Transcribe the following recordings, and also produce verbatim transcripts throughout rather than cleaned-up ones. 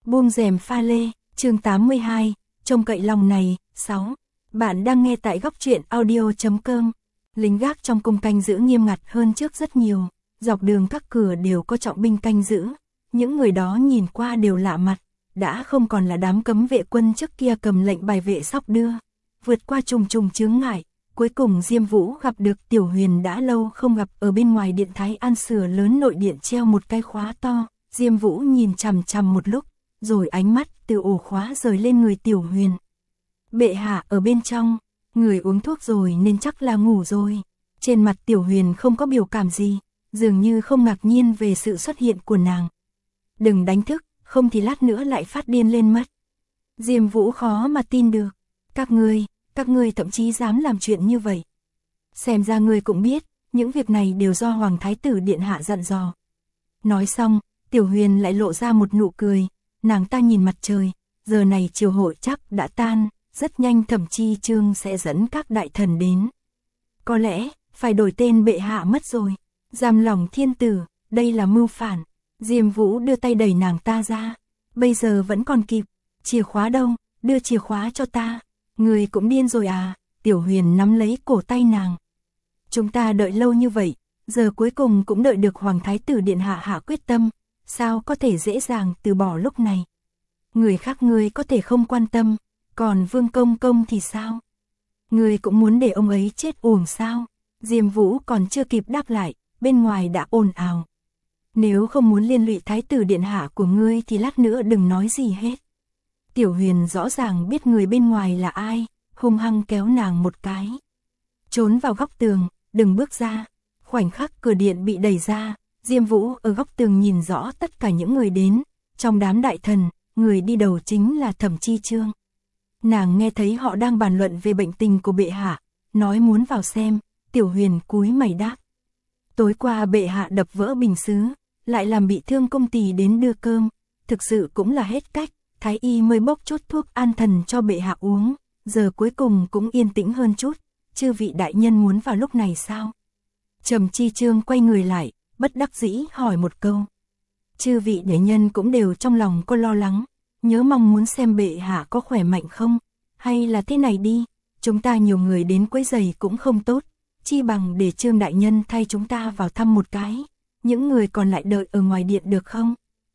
Buông rèm pha lê, chương tám mươi hai, trông cậy lòng này, sáu. Bạn đang nghe tại góc truyện audio chấm com. Lính gác trong cung canh giữ nghiêm ngặt hơn trước rất nhiều, dọc đường các cửa đều có trọng binh canh giữ, những người đó nhìn qua đều lạ mặt, đã không còn là đám cấm vệ quân trước kia cầm lệnh bài vệ sóc đưa. Vượt qua trùng trùng chướng ngại, cuối cùng Diêm Vũ gặp được Tiểu Huyền đã lâu không gặp ở bên ngoài điện Thái An sửa lớn nội điện treo một cái khóa to. Diêm Vũ nhìn chằm chằm một lúc, rồi ánh mắt từ ổ khóa rời lên người Tiểu Huyền. Bệ hạ ở bên trong, người uống thuốc rồi nên chắc là ngủ rồi. Trên mặt Tiểu Huyền không có biểu cảm gì, dường như không ngạc nhiên về sự xuất hiện của nàng. Đừng đánh thức, không thì lát nữa lại phát điên lên mất. Diêm Vũ khó mà tin được. Các ngươi, các ngươi thậm chí dám làm chuyện như vậy. Xem ra ngươi cũng biết, những việc này đều do Hoàng Thái tử Điện Hạ dặn dò. Nói xong, Tiểu Huyền lại lộ ra một nụ cười, nàng ta nhìn mặt trời, giờ này triều hội chắc đã tan, rất nhanh Thẩm Chi Chương sẽ dẫn các đại thần đến. Có lẽ, phải đổi tên bệ hạ mất rồi, giam lòng thiên tử, đây là mưu phản. Diêm Vũ đưa tay đẩy nàng ta ra, bây giờ vẫn còn kịp, chìa khóa đâu, đưa chìa khóa cho ta. Người cũng điên rồi à, Tiểu Huyền nắm lấy cổ tay nàng. Chúng ta đợi lâu như vậy, giờ cuối cùng cũng đợi được Hoàng Thái tử Điện Hạ hạ quyết tâm, sao có thể dễ dàng từ bỏ lúc này. Người khác ngươi có thể không quan tâm, còn Vương Công Công thì sao? Ngươi cũng muốn để ông ấy chết uổng sao? Diêm Vũ còn chưa kịp đáp lại, bên ngoài đã ồn ào. Nếu không muốn liên lụy Thái tử Điện Hạ của ngươi thì lát nữa đừng nói gì hết. Tiểu Huyền rõ ràng biết người bên ngoài là ai, hung hăng kéo nàng một cái. Trốn vào góc tường, đừng bước ra. Khoảnh khắc cửa điện bị đẩy ra, Diêm Vũ ở góc tường nhìn rõ tất cả những người đến. Trong đám đại thần, người đi đầu chính là Thẩm Chi Chương. Nàng nghe thấy họ đang bàn luận về bệnh tình của bệ hạ, nói muốn vào xem. Tiểu Huyền cúi mày đáp. Tối qua bệ hạ đập vỡ bình sứ, lại làm bị thương công tỳ đến đưa cơm, thực sự cũng là hết cách. Thái y mới bốc chút thuốc an thần cho bệ hạ uống, giờ cuối cùng cũng yên tĩnh hơn chút, chư vị đại nhân muốn vào lúc này sao? Thẩm Chi Chương quay người lại, bất đắc dĩ hỏi một câu. Chư vị đại nhân cũng đều trong lòng có lo lắng, nhớ mong muốn xem bệ hạ có khỏe mạnh không, hay là thế này đi, chúng ta nhiều người đến quấy rầy cũng không tốt, chi bằng để Trương đại nhân thay chúng ta vào thăm một cái, những người còn lại đợi ở ngoài điện được không?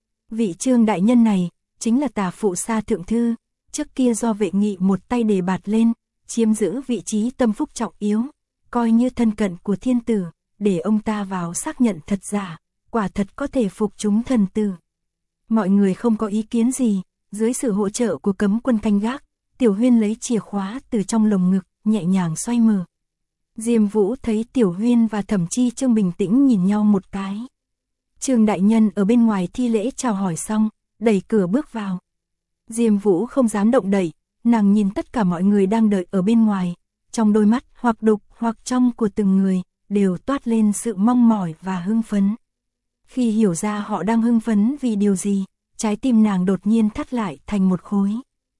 Vị Trương đại nhân này chính là Tả Phụ Sa Thượng Thư, trước kia do Vệ Nghị một tay đề bạt lên, chiếm giữ vị trí tâm phúc trọng yếu, coi như thân cận của thiên tử, để ông ta vào xác nhận thật giả, quả thật có thể phục chúng thần tử. Mọi người không có ý kiến gì, dưới sự hỗ trợ của cấm quân canh gác, Tiểu Huyên lấy chìa khóa từ trong lồng ngực, nhẹ nhàng xoay mở. Diêm Vũ thấy Tiểu Huyên và Thẩm Chi Chương bình tĩnh nhìn nhau một cái. Trương đại nhân ở bên ngoài thi lễ chào hỏi xong, đẩy cửa bước vào. Diêm Vũ không dám động đậy, nàng nhìn tất cả mọi người đang đợi ở bên ngoài, trong đôi mắt hoặc đục hoặc trong của từng người, đều toát lên sự mong mỏi và hưng phấn. Khi hiểu ra họ đang hưng phấn vì điều gì, trái tim nàng đột nhiên thắt lại thành một khối.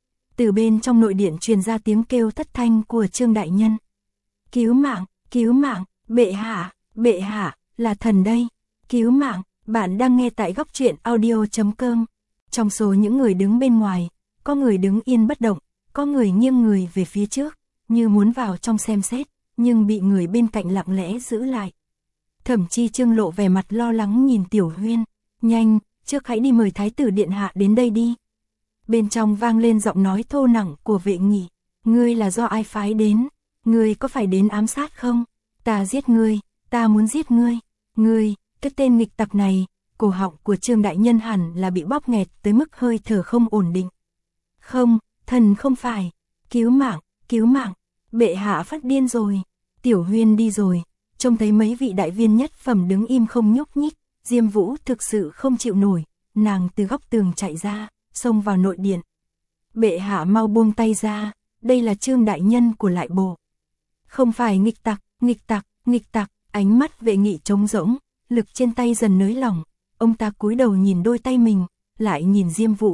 Từ bên trong nội điện truyền ra tiếng kêu thất thanh của Trương đại nhân. Cứu mạng, cứu mạng, bệ hạ, bệ hạ, là thần đây, cứu mạng. Bạn đang nghe tại góc truyện audio chấm com. Trong số những người đứng bên ngoài, có người đứng yên bất động, có người nghiêng người về phía trước, như muốn vào trong xem xét, nhưng bị người bên cạnh lặng lẽ giữ lại. Thẩm Chi Chương lộ vẻ mặt lo lắng nhìn Tiểu Huyên, nhanh, trước hãy đi mời Thái tử Điện Hạ đến đây đi. Bên trong vang lên giọng nói thô nặng của Vệ Nghị, ngươi là do ai phái đến, ngươi có phải đến ám sát không? Ta giết ngươi, ta muốn giết ngươi, ngươi, cái tên nghịch tặc này. Cổ họng của Trương đại nhân hẳn là bị bóp nghẹt tới mức hơi thở không ổn định. Không, thần không phải, cứu mạng, cứu mạng, bệ hạ phát điên rồi. Tiểu Huyên đi rồi, trông thấy mấy vị đại viên nhất phẩm đứng im không nhúc nhích, Diêm Vũ thực sự không chịu nổi, nàng từ góc tường chạy ra, xông vào nội điện. Bệ hạ mau buông tay ra, đây là Trương đại nhân của lại bộ. Không phải nghịch tặc, nghịch tặc, nghịch tặc, ánh mắt Vệ Nghị trống rỗng, lực trên tay dần nới lỏng. Ông ta cúi đầu nhìn đôi tay mình, lại nhìn Diêm Vũ.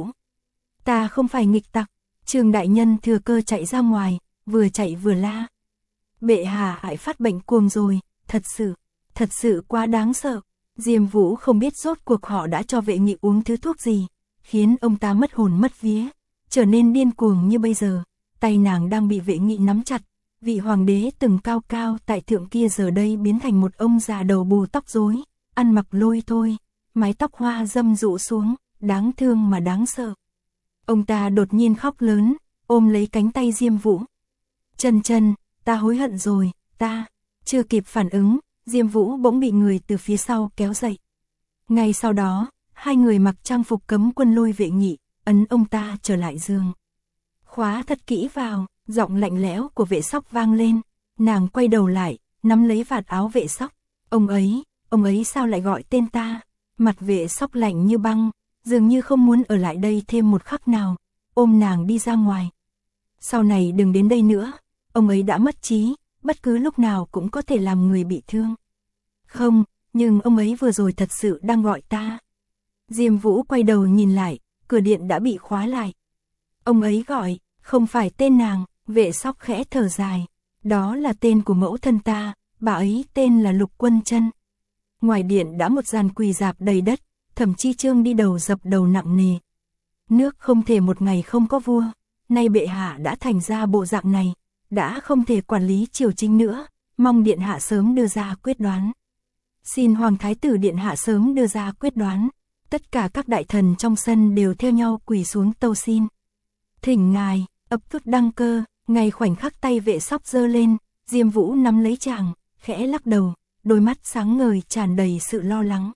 Ta không phải nghịch tặc. Trương đại nhân thừa cơ chạy ra ngoài, vừa chạy vừa la. Bệ hạ hại phát bệnh cuồng rồi, thật sự, thật sự quá đáng sợ. Diêm Vũ không biết rốt cuộc họ đã cho Vệ Nghị uống thứ thuốc gì, khiến ông ta mất hồn mất vía, trở nên điên cuồng như bây giờ. Tay nàng đang bị Vệ Nghị nắm chặt, vị hoàng đế từng cao cao tại thượng kia giờ đây biến thành một ông già đầu bù tóc rối, ăn mặc lôi thôi, mái tóc hoa râm rũ xuống, đáng thương mà đáng sợ. Ông ta đột nhiên khóc lớn, ôm lấy cánh tay Diêm Vũ. Chân chân, ta hối hận rồi, ta, chưa kịp phản ứng, Diêm Vũ bỗng bị người từ phía sau kéo dậy. Ngay sau đó, hai người mặc trang phục cấm quân lôi Vệ Nghị, ấn ông ta trở lại giường. Khóa thật kỹ vào, giọng lạnh lẽo của Vệ Sóc vang lên, nàng quay đầu lại, nắm lấy vạt áo Vệ Sóc. Ông ấy, ông ấy sao lại gọi tên ta? Mặt Vệ Sóc lạnh như băng, dường như không muốn ở lại đây thêm một khắc nào, ôm nàng đi ra ngoài. Sau này đừng đến đây nữa, ông ấy đã mất trí, bất cứ lúc nào cũng có thể làm người bị thương. Không, nhưng ông ấy vừa rồi thật sự đang gọi ta. Diêm Vũ quay đầu nhìn lại, cửa điện đã bị khóa lại. Ông ấy gọi, không phải tên nàng, Vệ Sóc khẽ thở dài. Đó là tên của mẫu thân ta, bà ấy tên là Lục Quân Chân. Ngoài điện đã một dàn quỳ rạp đầy đất, Thẩm Chi Chương đi đầu dập đầu nặng nề. Nước không thể một ngày không có vua, nay bệ hạ đã thành ra bộ dạng này, đã không thể quản lý triều chính nữa, mong điện hạ sớm đưa ra quyết đoán. Xin Hoàng Thái tử điện hạ sớm đưa ra quyết đoán. Tất cả các đại thần trong sân đều theo nhau quỳ xuống tâu xin. Thỉnh ngài, ấp ức đăng cơ, ngay khoảnh khắc tay Vệ Sóc giơ lên, Diêm Vũ nắm lấy chàng, khẽ lắc đầu, đôi mắt sáng ngời tràn đầy sự lo lắng.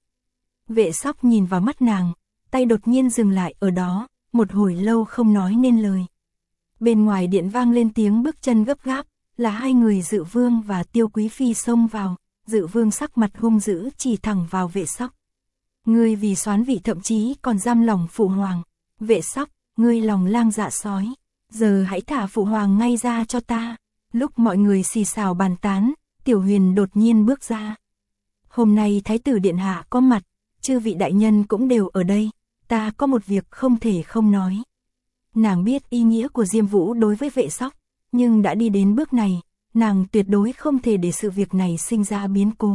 Vệ Sóc nhìn vào mắt nàng, tay đột nhiên dừng lại ở đó, một hồi lâu không nói nên lời. Bên ngoài điện vang lên tiếng bước chân gấp gáp, là hai người Dự Vương và Tiêu Quý Phi xông vào. Dự Vương sắc mặt hung dữ chỉ thẳng vào Vệ Sóc. Ngươi vì soán vị thậm chí còn giam lòng phụ hoàng. Vệ Sóc, ngươi lòng lang dạ sói, giờ hãy thả phụ hoàng ngay ra cho ta. Lúc mọi người xì xào bàn tán, Tiểu Huyền đột nhiên bước ra. Hôm nay Thái tử điện hạ có mặt, chư vị đại nhân cũng đều ở đây, ta có một việc không thể không nói. Nàng biết ý nghĩa của Diêm Vũ đối với Vệ Sóc, nhưng đã đi đến bước này, nàng tuyệt đối không thể để sự việc này sinh ra biến cố.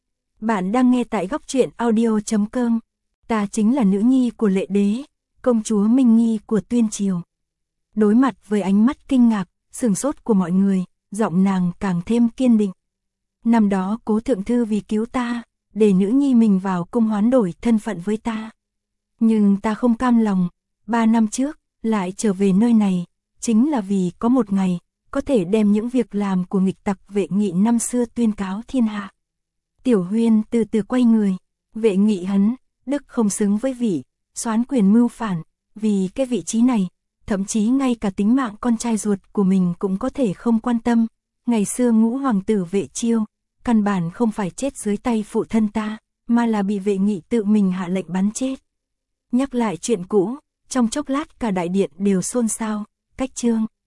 Bạn đang nghe tại góc truyện audio chấm com. Ta chính là nữ nhi của Lệ Đế, công chúa Minh Nghi của Tuyên Triều. Đối mặt với ánh mắt kinh ngạc, sửng sốt của mọi người, giọng nàng càng thêm kiên định. Năm đó Cố thượng thư vì cứu ta, để nữ nhi mình vào cung hoán đổi thân phận với ta. Nhưng ta không cam lòng, ba năm trước, lại trở về nơi này, chính là vì có một ngày, có thể đem những việc làm của nghịch tặc Vệ Nghị năm xưa tuyên cáo thiên hạ. Tiểu Huyên từ từ quay người, Vệ Nghị hắn, đức không xứng với vị, soán quyền mưu phản, vì cái vị trí này, thậm chí ngay cả tính mạng con trai ruột của mình cũng có thể không quan tâm. Ngày xưa ngũ hoàng tử Vệ Chiêu, căn bản không phải chết dưới tay phụ thân ta, mà là bị Vệ Nghị tự mình hạ lệnh bắn chết. Nhắc lại chuyện cũ, trong chốc lát cả đại điện đều xôn xao, cách chương.